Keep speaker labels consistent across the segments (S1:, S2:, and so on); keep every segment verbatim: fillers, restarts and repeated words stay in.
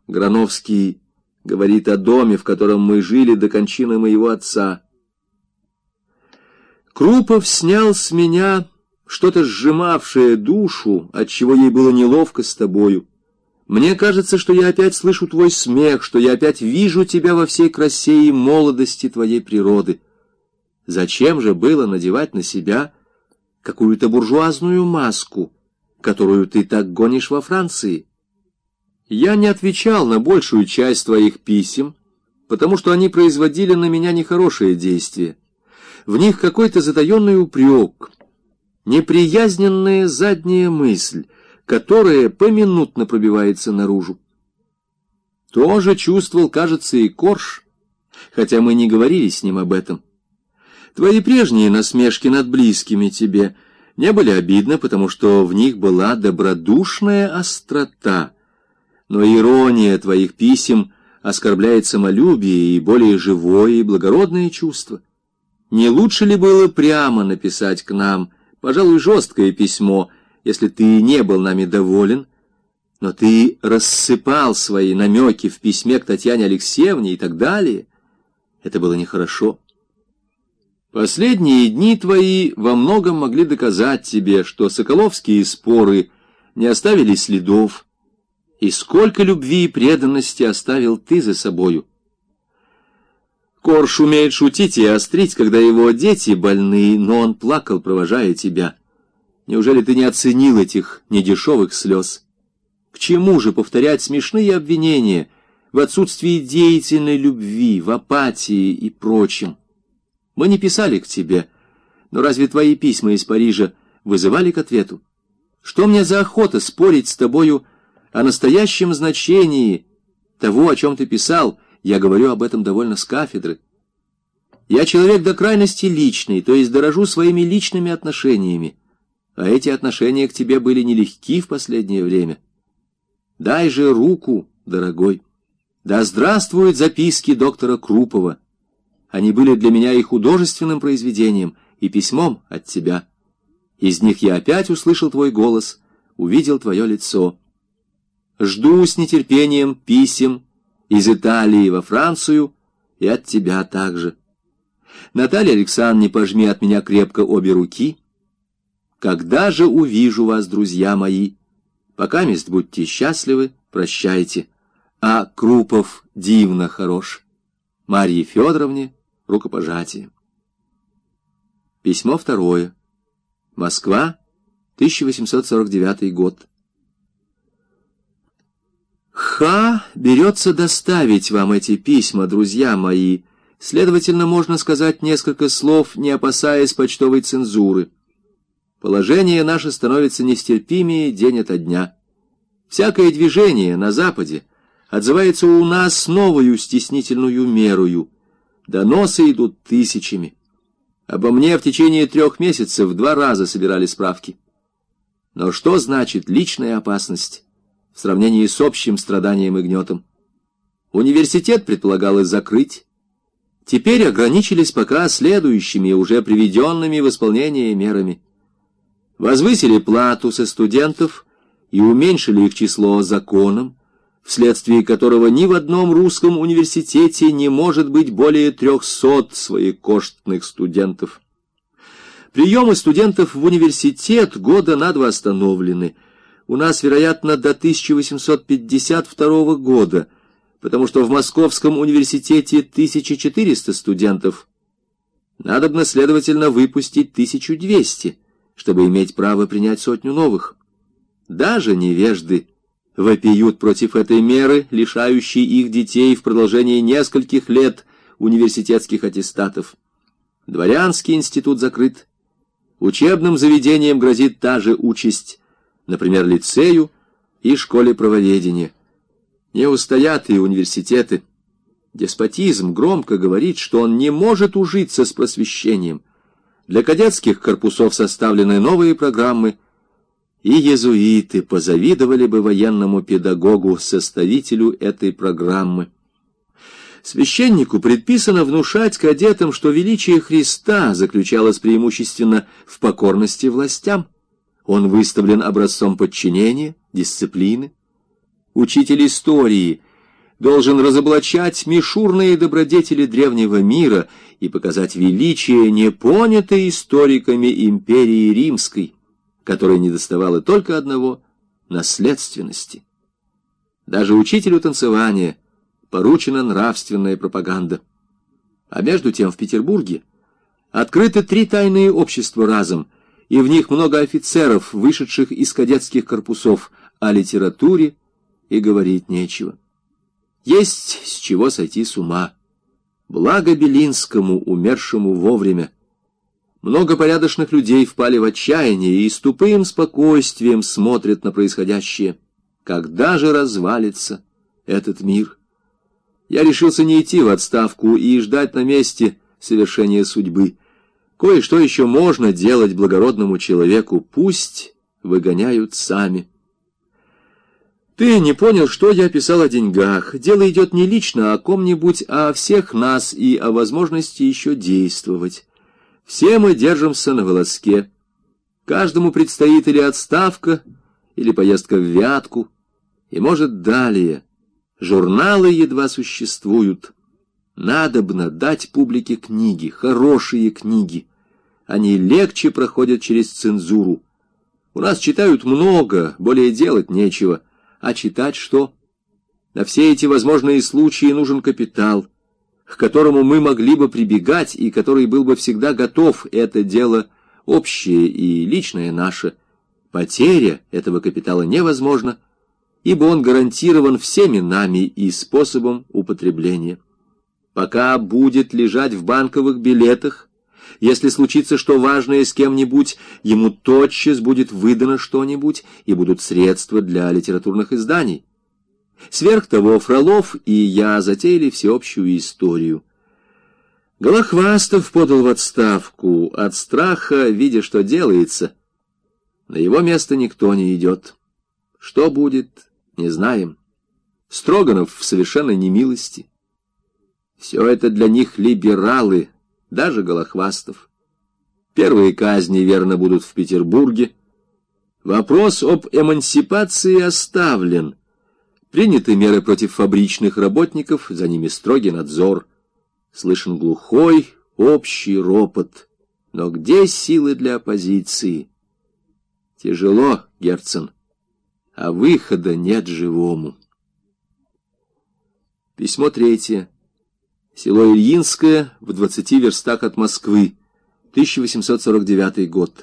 S1: Грановский говорит о доме, в котором мы жили до кончины моего отца. Крупов снял с меня что-то сжимавшее душу, отчего ей было неловко с тобою. Мне кажется, что я опять слышу твой смех, что я опять вижу тебя во всей красе и молодости твоей природы. Зачем же было надевать на себя какую-то буржуазную маску, которую ты так гонишь во Франции? Я не отвечал на большую часть твоих писем, потому что они производили на меня нехорошее действие. В них какой-то затаенный упрек, неприязненная задняя мысль, которая поминутно пробивается наружу. Тоже чувствовал, кажется, и Корж, хотя мы не говорили с ним об этом. Твои прежние насмешки над близкими тебе не были обидны, потому что в них была добродушная острота, но ирония твоих писем оскорбляет самолюбие и более живое и благородное чувство. Не лучше ли было прямо написать к нам, пожалуй, жесткое письмо, если ты не был нами доволен, но ты рассыпал свои намеки в письме к Татьяне Алексеевне и так далее? Это было нехорошо. Последние дни твои во многом могли доказать тебе, что соколовские споры не оставили следов, и сколько любви и преданности оставил ты за собою. Корж умеет шутить и острить, когда его дети больны, но он плакал, провожая тебя. Неужели ты не оценил этих недешевых слез? К чему же повторять смешные обвинения в отсутствии деятельной любви, в апатии и прочем? Мы не писали к тебе, но разве твои письма из Парижа вызывали к ответу? Что мне за охота спорить с тобою о настоящем значении того, о чем ты писал? Я говорю об этом довольно с кафедры. Я человек до крайности личный, то есть дорожу своими личными отношениями, а эти отношения к тебе были нелегки в последнее время. Дай же руку, дорогой. Да здравствуют записки доктора Крупова. Они были для меня и художественным произведением, и письмом от тебя. Из них я опять услышал твой голос, увидел твое лицо. Жду с нетерпением писем из Италии во Францию и от тебя также. Наталья Александровна, пожми от меня крепко обе руки. Когда же увижу вас, друзья мои? Покамест будьте счастливы, прощайте. А Крупов дивно хорош. Марье Федоровне рукопожатие. Письмо второе. Москва, тысяча восемьсот сорок девятый год. Ха берется доставить вам эти письма, друзья мои. Следовательно, можно сказать несколько слов, не опасаясь почтовой цензуры. Положение наше становится нестерпимее день ото дня. Всякое движение на Западе отзывается у нас новою стеснительную мерою. Доносы идут тысячами. Обо мне в течение трех месяцев два раза собирали справки. Но что значит личная опасность в сравнении с общим страданием и гнетом? Университет предполагалось закрыть. Теперь ограничились пока следующими, уже приведенными в исполнение мерами. Возвысили плату со студентов и уменьшили их число законом, вследствие которого ни в одном русском университете не может быть более трехсот своекоштных студентов. Приемы студентов в университет года на два остановлены. У нас, вероятно, до тысяча восемьсот пятьдесят второго года, потому что в Московском университете тысяча четыреста студентов. Надобно, следовательно, выпустить тысячу двести, чтобы иметь право принять сотню новых. Даже невежды вопиют против этой меры, лишающей их детей в продолжении нескольких лет университетских аттестатов. Дворянский институт закрыт. Учебным заведениям грозит та же участь, например, лицею и школе правоведения. Не устоят и университеты. Деспотизм громко говорит, что он не может ужиться с просвещением. Для кадетских корпусов составлены новые программы, и иезуиты позавидовали бы военному педагогу, составителю этой программы. Священнику предписано внушать кадетам, что величие Христа заключалось преимущественно в покорности властям. Он выставлен образцом подчинения, дисциплины. Учитель истории должен разоблачать мишурные добродетели древнего мира и показать величие, непонятое историками империи Римской, которой недоставало только одного — наследственности. Даже учителю танцевания поручена нравственная пропаганда. А между тем в Петербурге открыты три тайные общества разом, и в них много офицеров, вышедших из кадетских корпусов. О литературе и говорить нечего. Есть с чего сойти с ума. Благо Белинскому, умершему вовремя. Много порядочных людей впали в отчаяние и с тупым спокойствием смотрят на происходящее. Когда же развалится этот мир? Я решился не идти в отставку и ждать на месте совершения судьбы. Кое-что еще можно делать благородному человеку, пусть выгоняют сами. Ты не понял, что я писал о деньгах. Дело идет не лично о ком-нибудь, а о всех нас и о возможности еще действовать. Все мы держимся на волоске. Каждому предстоит или отставка, или поездка в Вятку, и, может, далее. Журналы едва существуют. Надобно дать публике книги, хорошие книги. Они легче проходят через цензуру. У нас читают много, более делать нечего. А читать что? На все эти возможные случаи нужен капитал, к которому мы могли бы прибегать и который был бы всегда готов. Это дело общее и личное наше. Потеря этого капитала невозможна, ибо он гарантирован всеми нами и способом употребления. Пока будет лежать в банковых билетах, если случится что важное с кем-нибудь, ему тотчас будет выдано что-нибудь, и будут средства для литературных изданий. Сверх того, Фролов и я затеяли всеобщую историю. Голохвастов подал в отставку от страха, видя, что делается. На его место никто не идет. Что будет, не знаем. Строганов в совершенной немилости. Все это для них либералы, даже Голохвастов. Первые казни, верно, будут в Петербурге. Вопрос об эмансипации оставлен. Приняты меры против фабричных работников, за ними строгий надзор. Слышен глухой, общий ропот. Но где силы для оппозиции? Тяжело, Герцен, а выхода нет живому. Письмо третье. Село Ильинское, в двадцати верстах от Москвы, тысяча восемьсот сорок девятый год.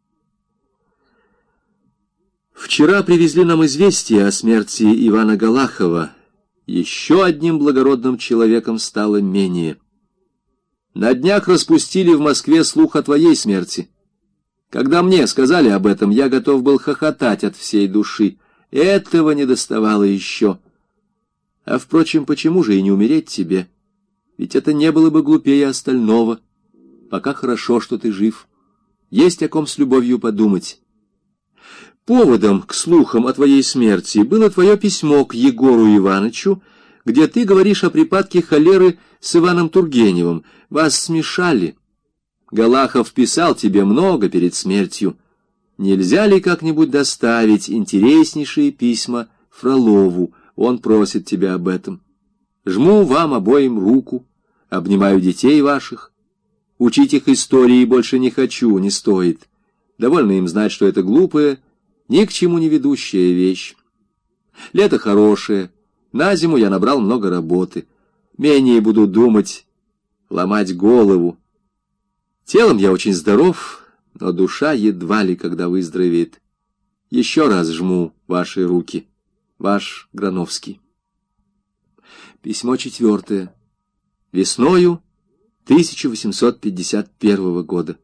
S1: Вчера привезли нам известие о смерти Ивана Галахова. Еще одним благородным человеком стало менее. На днях распустили в Москве слух о твоей смерти. Когда мне сказали об этом, я готов был хохотать от всей души. Этого недоставало еще. А, впрочем, почему же и не умереть тебе? Ведь это не было бы глупее остального. Пока хорошо, что ты жив. Есть о ком с любовью подумать. Поводом к слухам о твоей смерти было твое письмо к Егору Ивановичу, где ты говоришь о припадке холеры с Иваном Тургеневым. Вас смешали. Галахов писал тебе много перед смертью. Нельзя ли как-нибудь доставить интереснейшие письма Фролову? Он просит тебя об этом. Жму вам обоим руку, обнимаю детей ваших. Учить их истории больше не хочу, не стоит. Довольно им знать, что это глупая, ни к чему не ведущая вещь. Лето хорошее, на зиму я набрал много работы. Менее буду думать, ломать голову. Телом я очень здоров, но душа едва ли когда выздоровеет. Еще раз жму ваши руки. Ваш Грановский. Письмо четвертое. Весною тысяча восемьсот пятьдесят первого года.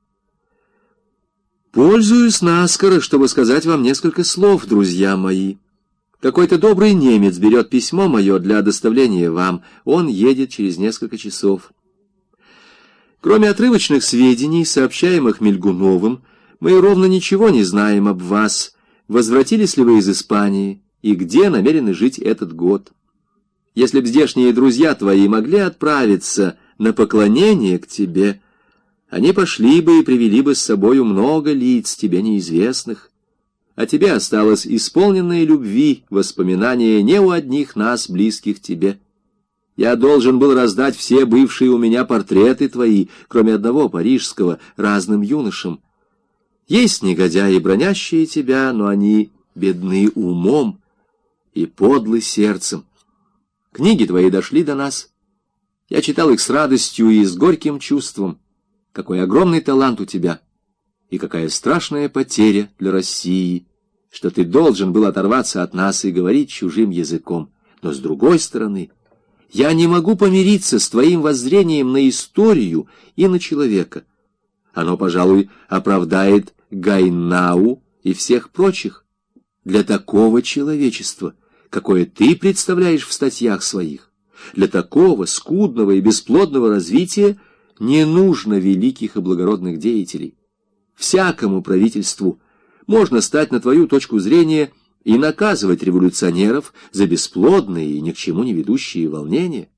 S1: Пользуюсь наскоро, чтобы сказать вам несколько слов, друзья мои. Какой-то добрый немец берет письмо мое для доставления вам. Он едет через несколько часов. Кроме отрывочных сведений, сообщаемых Мельгуновым, мы ровно ничего не знаем об вас. Возвратились ли вы из Испании и где намерены жить этот год? Если б здешние друзья твои могли отправиться на поклонение к тебе, они пошли бы и привели бы с собою много лиц тебе неизвестных. а тебе осталось исполненное любви воспоминание не у одних нас, близких тебе. Я должен был раздать все бывшие у меня портреты твои, кроме одного парижского, разным юношам. Есть негодяи, бронящие тебя, но они бедны умом и подлы сердцем. Книги твои дошли до нас. Я читал их с радостью и с горьким чувством. Какой огромный талант у тебя, и какая страшная потеря для России, что ты должен был оторваться от нас и говорить чужим языком. Но с другой стороны, я не могу помириться с твоим воззрением на историю и на человека. Оно, пожалуй, оправдает Гайнау и всех прочих. Для такого человечества, какое ты представляешь в статьях своих, для такого скудного и бесплодного развития не нужно великих и благородных деятелей. Всякому правительству можно стать на твою точку зрения и наказывать революционеров за бесплодные и ни к чему не ведущие волнения.